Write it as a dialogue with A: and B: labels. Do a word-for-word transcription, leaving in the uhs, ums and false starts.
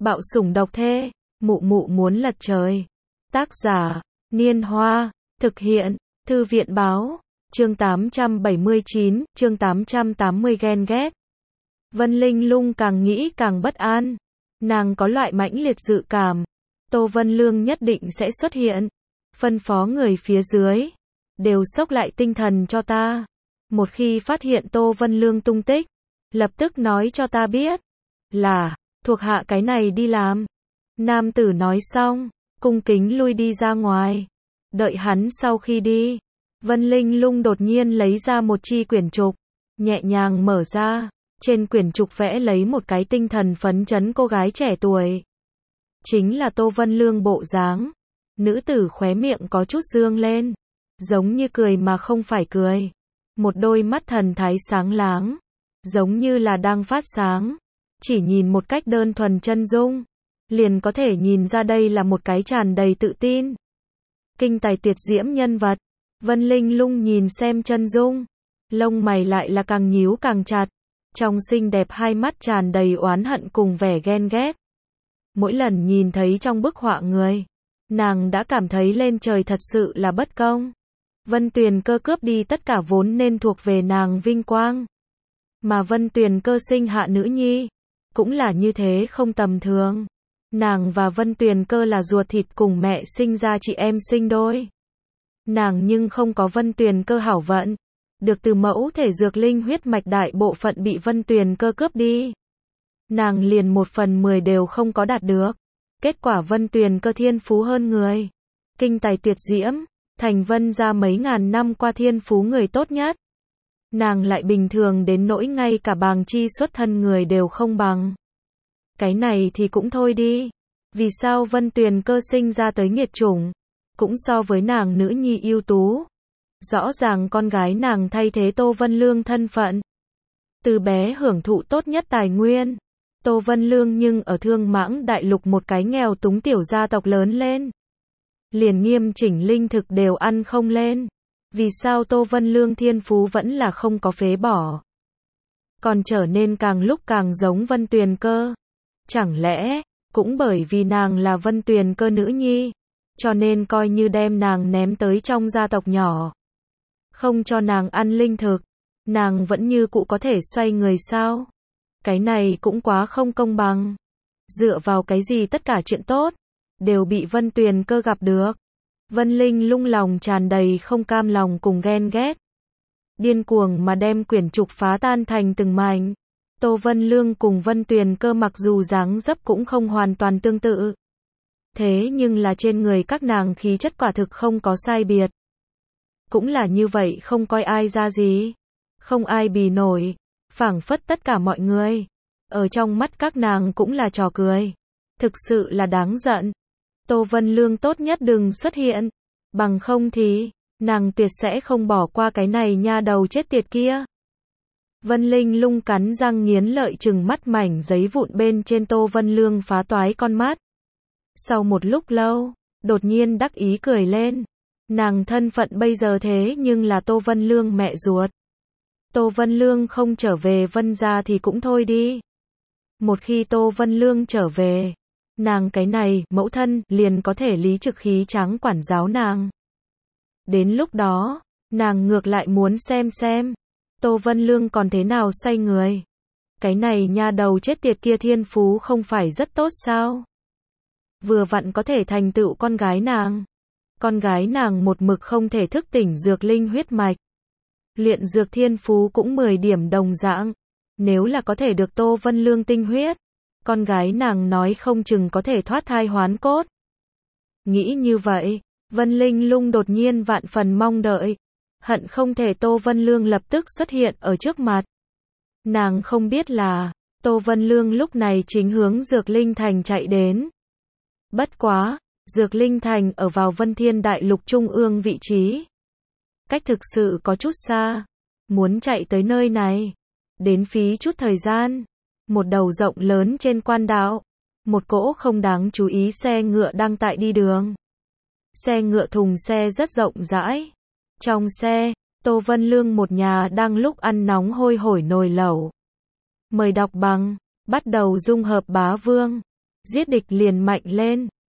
A: Bạo sủng độc thê, mụ mụ muốn lật trời. Tác giả, Niên Hoa, thực hiện, Thư viện Báo, chương tám trăm bảy mươi chín, chương tám trăm tám mươi ghen ghét. Vân Linh Lung càng nghĩ càng bất an. Nàng có loại mãnh liệt dự cảm. Tô Vân Lương nhất định sẽ xuất hiện. Phân phó người phía dưới. Đều xốc lại tinh thần cho ta. Một khi phát hiện Tô Vân Lương tung tích, lập tức nói cho ta biết. Là, thuộc hạ cái này đi làm. Nam tử nói xong, cung kính lui đi ra ngoài. Đợi hắn sau khi đi, Vân Linh Lung đột nhiên lấy ra một chi quyển trục, nhẹ nhàng mở ra. Trên quyển trục vẽ lấy một cái tinh thần phấn chấn cô gái trẻ tuổi. Chính là Tô Vân Lương bộ dáng. Nữ tử khóe miệng có chút dương lên, giống như cười mà không phải cười. Một đôi mắt thần thái sáng láng, giống như là đang phát sáng. Chỉ nhìn một cách đơn thuần chân dung, liền có thể nhìn ra đây là một cái tràn đầy tự tin, kinh tài tuyệt diễm nhân vật. Vân Linh Lung nhìn xem chân dung, lông mày lại là càng nhíu càng chặt. Trong xinh đẹp hai mắt tràn đầy oán hận cùng vẻ ghen ghét. Mỗi lần nhìn thấy trong bức họa người, nàng đã cảm thấy lên trời thật sự là bất công. Vân Tuyền Cơ cướp đi tất cả vốn nên thuộc về nàng vinh quang. Mà Vân Tuyền Cơ sinh hạ nữ nhi, cũng là như thế không tầm thường. Nàng và Vân Tuyền Cơ là ruột thịt cùng mẹ sinh ra chị em sinh đôi. Nàng nhưng không có Vân Tuyền Cơ hảo vận. Được từ mẫu thể dược linh huyết mạch đại bộ phận bị Vân Tuyền Cơ cướp đi. Nàng liền một phần mười đều không có đạt được. Kết quả Vân Tuyền Cơ thiên phú hơn người. Kinh tài tuyệt diễm, thành Vân gia mấy ngàn năm qua thiên phú người tốt nhất. Nàng lại bình thường đến nỗi ngay cả bàng chi xuất thân người đều không bằng. Cái này thì cũng thôi đi. Vì sao Vân Tuyền Cơ sinh ra tới nghiệt chủng, cũng so với nàng nữ nhi ưu tú. Rõ ràng con gái nàng thay thế Tô Vân Lương thân phận. Từ bé hưởng thụ tốt nhất tài nguyên. Tô Vân Lương nhưng ở Thương Mãng Đại Lục một cái nghèo túng tiểu gia tộc lớn lên. Liền nghiêm chỉnh linh thực đều ăn không lên. Vì sao Tô Vân Lương thiên phú vẫn là không có phế bỏ, còn trở nên càng lúc càng giống Vân Tuyền Cơ? Chẳng lẽ, cũng bởi vì nàng là Vân Tuyền Cơ nữ nhi, cho nên coi như đem nàng ném tới trong gia tộc nhỏ, không cho nàng ăn linh thực, nàng vẫn như cũ có thể xoay người sao? Cái này cũng quá không công bằng. Dựa vào cái gì tất cả chuyện tốt đều bị Vân Tuyền Cơ gặp được? Vân Linh Lung lòng tràn đầy không cam lòng cùng ghen ghét. Điên cuồng mà đem quyển trục phá tan thành từng mảnh. Tô Vân Lương cùng Vân Tuyền Cơ mặc dù dáng dấp cũng không hoàn toàn tương tự. Thế nhưng là trên người các nàng khí chất quả thực không có sai biệt. Cũng là như vậy không coi ai ra gì. Không ai bì nổi. Phảng phất tất cả mọi người ở trong mắt các nàng cũng là trò cười. Thực sự là đáng giận. Tô Vân Lương tốt nhất đừng xuất hiện. Bằng không thì, nàng tuyệt sẽ không bỏ qua cái này nha đầu chết tiệt kia. Vân Linh Lung cắn răng nghiến lợi trừng mắt mảnh giấy vụn bên trên Tô Vân Lương phá toái con mắt. Sau một lúc lâu, đột nhiên đắc ý cười lên. Nàng thân phận bây giờ thế nhưng là Tô Vân Lương mẹ ruột. Tô Vân Lương không trở về Vân gia thì cũng thôi đi. Một khi Tô Vân Lương trở về, nàng cái này, mẫu thân, liền có thể lý trực khí tráng quản giáo nàng. Đến lúc đó, nàng ngược lại muốn xem xem, Tô Vân Lương còn thế nào xoay người. Cái này nha đầu chết tiệt kia thiên phú không phải rất tốt sao? Vừa vặn có thể thành tựu con gái nàng. Con gái nàng một mực không thể thức tỉnh dược linh huyết mạch. Luyện dược thiên phú cũng mười điểm đồng dạng. Nếu là có thể được Tô Vân Lương tinh huyết, con gái nàng nói không chừng có thể thoát thai hoán cốt. Nghĩ như vậy, Vân Linh Lung đột nhiên vạn phần mong đợi. Hận không thể Tô Vân Lương lập tức xuất hiện ở trước mặt. Nàng không biết là, Tô Vân Lương lúc này chính hướng Dược Linh Thành chạy đến. Bất quá, Dược Linh Thành ở vào Vân Thiên Đại Lục trung ương vị trí. Cách thực sự có chút xa. Muốn chạy tới nơi này, đến phí chút thời gian. Một đầu rộng lớn trên quan đạo, một cỗ không đáng chú ý xe ngựa đang tại đi đường. Xe ngựa thùng xe rất rộng rãi. Trong xe, Tô Vân Lương một nhà đang lúc ăn nóng hôi hổi nồi lẩu. Mời đọc bằng, bắt đầu dung hợp bá vương. Giết địch liền mạnh lên.